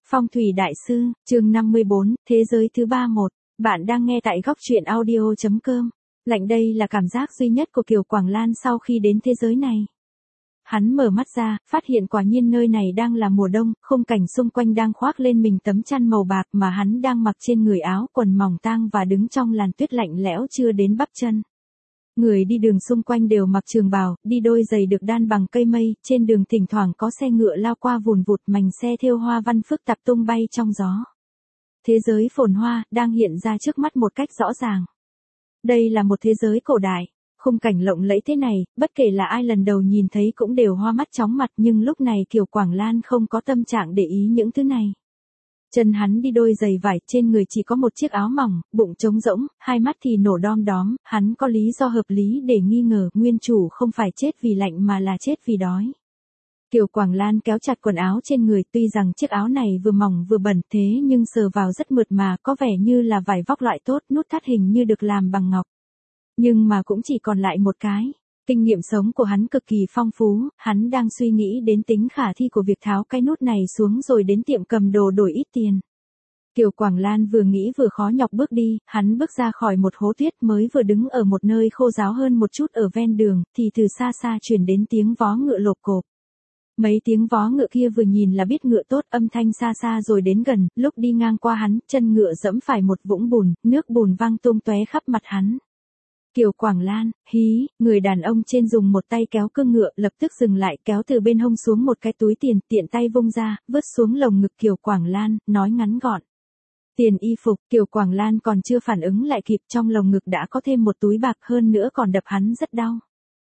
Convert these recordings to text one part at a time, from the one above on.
Phong thủy đại sư, chương 54, thế giới thứ 31. Bạn đang nghe tại góc truyện audio.com. Lạnh đây là cảm giác duy nhất của Kiều Quảng Lan sau khi đến thế giới này. Hắn mở mắt ra, phát hiện quả nhiên nơi này đang là mùa đông, khung cảnh xung quanh đang khoác lên mình tấm chăn màu bạc mà hắn đang mặc trên người áo quần mỏng tang và đứng trong làn tuyết lạnh lẽo chưa đến bắp chân. Người đi đường xung quanh đều mặc trường bào, đi đôi giày được đan bằng cây mây, trên đường thỉnh thoảng có xe ngựa lao qua vùn vụt, mảnh xe thêu hoa văn phức tạp tung bay trong gió. Thế giới phồn hoa đang hiện ra trước mắt một cách rõ ràng. Đây là một thế giới cổ đại, khung cảnh lộng lẫy thế này, bất kể là ai lần đầu nhìn thấy cũng đều hoa mắt chóng mặt, nhưng lúc này Kiều Quảng Lan không có tâm trạng để ý những thứ này. Chân hắn đi đôi giày vải, trên người chỉ có một chiếc áo mỏng, bụng trống rỗng, hai mắt thì nổ đom đóm, hắn có lý do hợp lý để nghi ngờ nguyên chủ không phải chết vì lạnh mà là chết vì đói. Kiều Quảng Lan kéo chặt quần áo trên người, tuy rằng chiếc áo này vừa mỏng vừa bẩn thế nhưng sờ vào rất mượt mà, có vẻ như là vải vóc loại tốt, nút thắt hình như được làm bằng ngọc. Nhưng mà cũng chỉ còn lại một cái. Kinh nghiệm sống của hắn cực kỳ phong phú, hắn đang suy nghĩ đến tính khả thi của việc tháo cái nút này xuống rồi đến tiệm cầm đồ đổi ít tiền. Kiều Quảng Lan vừa nghĩ vừa khó nhọc bước đi, hắn bước ra khỏi một hố tuyết, mới vừa đứng ở một nơi khô ráo hơn một chút ở ven đường, thì từ xa xa truyền đến tiếng vó ngựa lộp cộp. Mấy tiếng vó ngựa kia vừa nhìn là biết ngựa tốt, âm thanh xa xa rồi đến gần, lúc đi ngang qua hắn, chân ngựa dẫm phải một vũng bùn, nước bùn văng tung tóe khắp mặt hắn. Kiều Quảng Lan, hí, người đàn ông trên dùng một tay kéo cương ngựa, lập tức dừng lại, kéo từ bên hông xuống một cái túi tiền, tiện tay vung ra, vứt xuống lồng ngực Kiều Quảng Lan, nói ngắn gọn. Tiền y phục. Kiều Quảng Lan còn chưa phản ứng lại kịp, trong lồng ngực đã có thêm một túi bạc, hơn nữa còn đập hắn rất đau.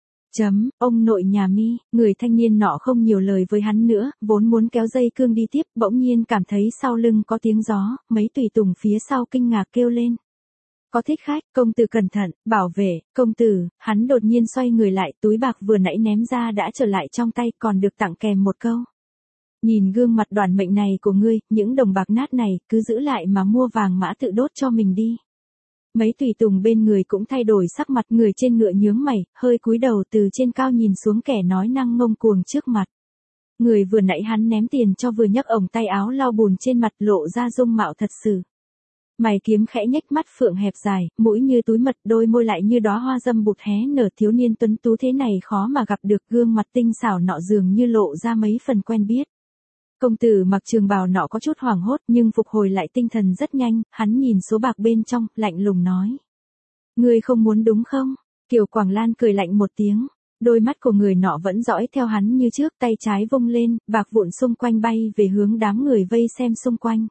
Ông nội nhà mi, người thanh niên nọ không nhiều lời với hắn nữa, vốn muốn kéo dây cương đi tiếp, bỗng nhiên cảm thấy sau lưng có tiếng gió, mấy tùy tùng phía sau kinh ngạc kêu lên. Có thích khách, công tử cẩn thận, bảo vệ, công tử. Hắn đột nhiên xoay người lại, túi bạc vừa nãy ném ra đã trở lại trong tay, còn được tặng kèm một câu. Nhìn gương mặt đoản mệnh này của ngươi, những đồng bạc nát này, cứ giữ lại mà mua vàng mã tự đốt cho mình đi. Mấy tùy tùng bên người cũng thay đổi sắc mặt, người trên ngựa nhướng mày, hơi cúi đầu từ trên cao nhìn xuống kẻ nói năng ngông cuồng trước mặt. Người vừa nãy hắn ném tiền cho vừa nhấc ống tay áo lau bùn trên mặt, lộ ra dung mạo thật sự. Mày kiếm khẽ nhếch, mắt phượng hẹp dài, mũi như túi mật, đôi môi lại như đóa hoa dâm bụt hé nở, thiếu niên tuấn tú thế này khó mà gặp được, gương mặt tinh xảo nọ dường như lộ ra mấy phần quen biết. Công tử mặc trường bào nọ có chút hoảng hốt nhưng phục hồi lại tinh thần rất nhanh, hắn nhìn số bạc bên trong, lạnh lùng nói. Ngươi không muốn đúng không? Kiều Quảng Lan cười lạnh một tiếng, đôi mắt của người nọ vẫn dõi theo hắn như trước, tay trái vung lên, bạc vụn xung quanh bay về hướng đám người vây xem xung quanh.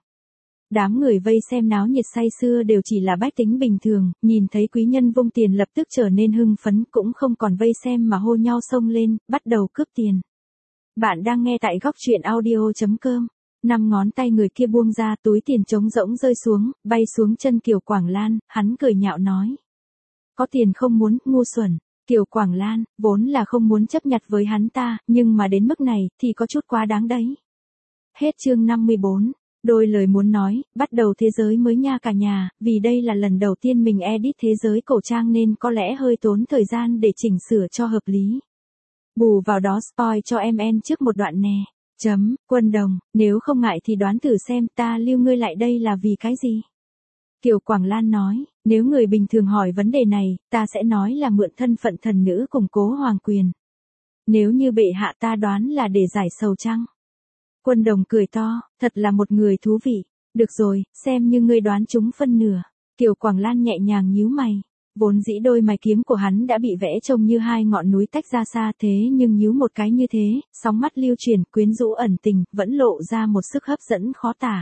Đám người vây xem náo nhiệt say sưa đều chỉ là bách tính bình thường, nhìn thấy quý nhân vung tiền lập tức trở nên hưng phấn, cũng không còn vây xem mà hô nhau xông lên, bắt đầu cướp tiền. Bạn đang nghe tại góc truyện audio.com. 5 ngón tay người kia buông ra, túi tiền trống rỗng rơi xuống, bay xuống chân Kiều Quảng Lan, hắn cười nhạo nói. Có tiền không muốn, ngu xuẩn. Kiều Quảng Lan, vốn là không muốn chấp nhặt với hắn ta, nhưng mà đến mức này, thì có chút quá đáng đấy. Hết chương 54. Đôi lời muốn nói, bắt đầu thế giới mới nha cả nhà, vì đây là lần đầu tiên mình edit thế giới cổ trang nên có lẽ hơi tốn thời gian để chỉnh sửa cho hợp lý. Bù vào đó spoil cho em trước một đoạn nè. Quân đồng, nếu không ngại thì đoán thử xem ta lưu ngươi lại đây là vì cái gì? Kiều Quảng Lan nói, nếu người bình thường hỏi vấn đề này, ta sẽ nói là mượn thân phận thần nữ củng cố hoàng quyền. Nếu như bệ hạ ta đoán là để giải sầu chăng? Quân đồng cười to, thật là một người thú vị. Được rồi, xem như ngươi đoán trúng phân nửa. Kiều Quảng Lan nhẹ nhàng nhíu mày. Vốn dĩ đôi mày kiếm của hắn đã bị vẽ trông như hai ngọn núi tách ra xa, thế nhưng nhíu một cái như thế, sóng mắt lưu chuyển, quyến rũ ẩn tình, vẫn lộ ra một sức hấp dẫn khó tả.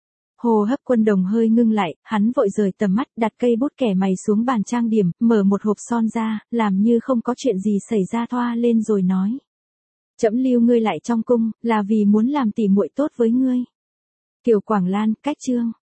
Hô hấp Quân đồng hơi ngưng lại, hắn vội rời tầm mắt, đặt cây bút kẻ mày xuống bàn trang điểm, mở một hộp son ra, làm như không có chuyện gì xảy ra thoa lên rồi nói. Trẫm lưu ngươi lại trong cung, là vì muốn làm tỉ muội tốt với ngươi. Kiều Quảng Lan, cách chương.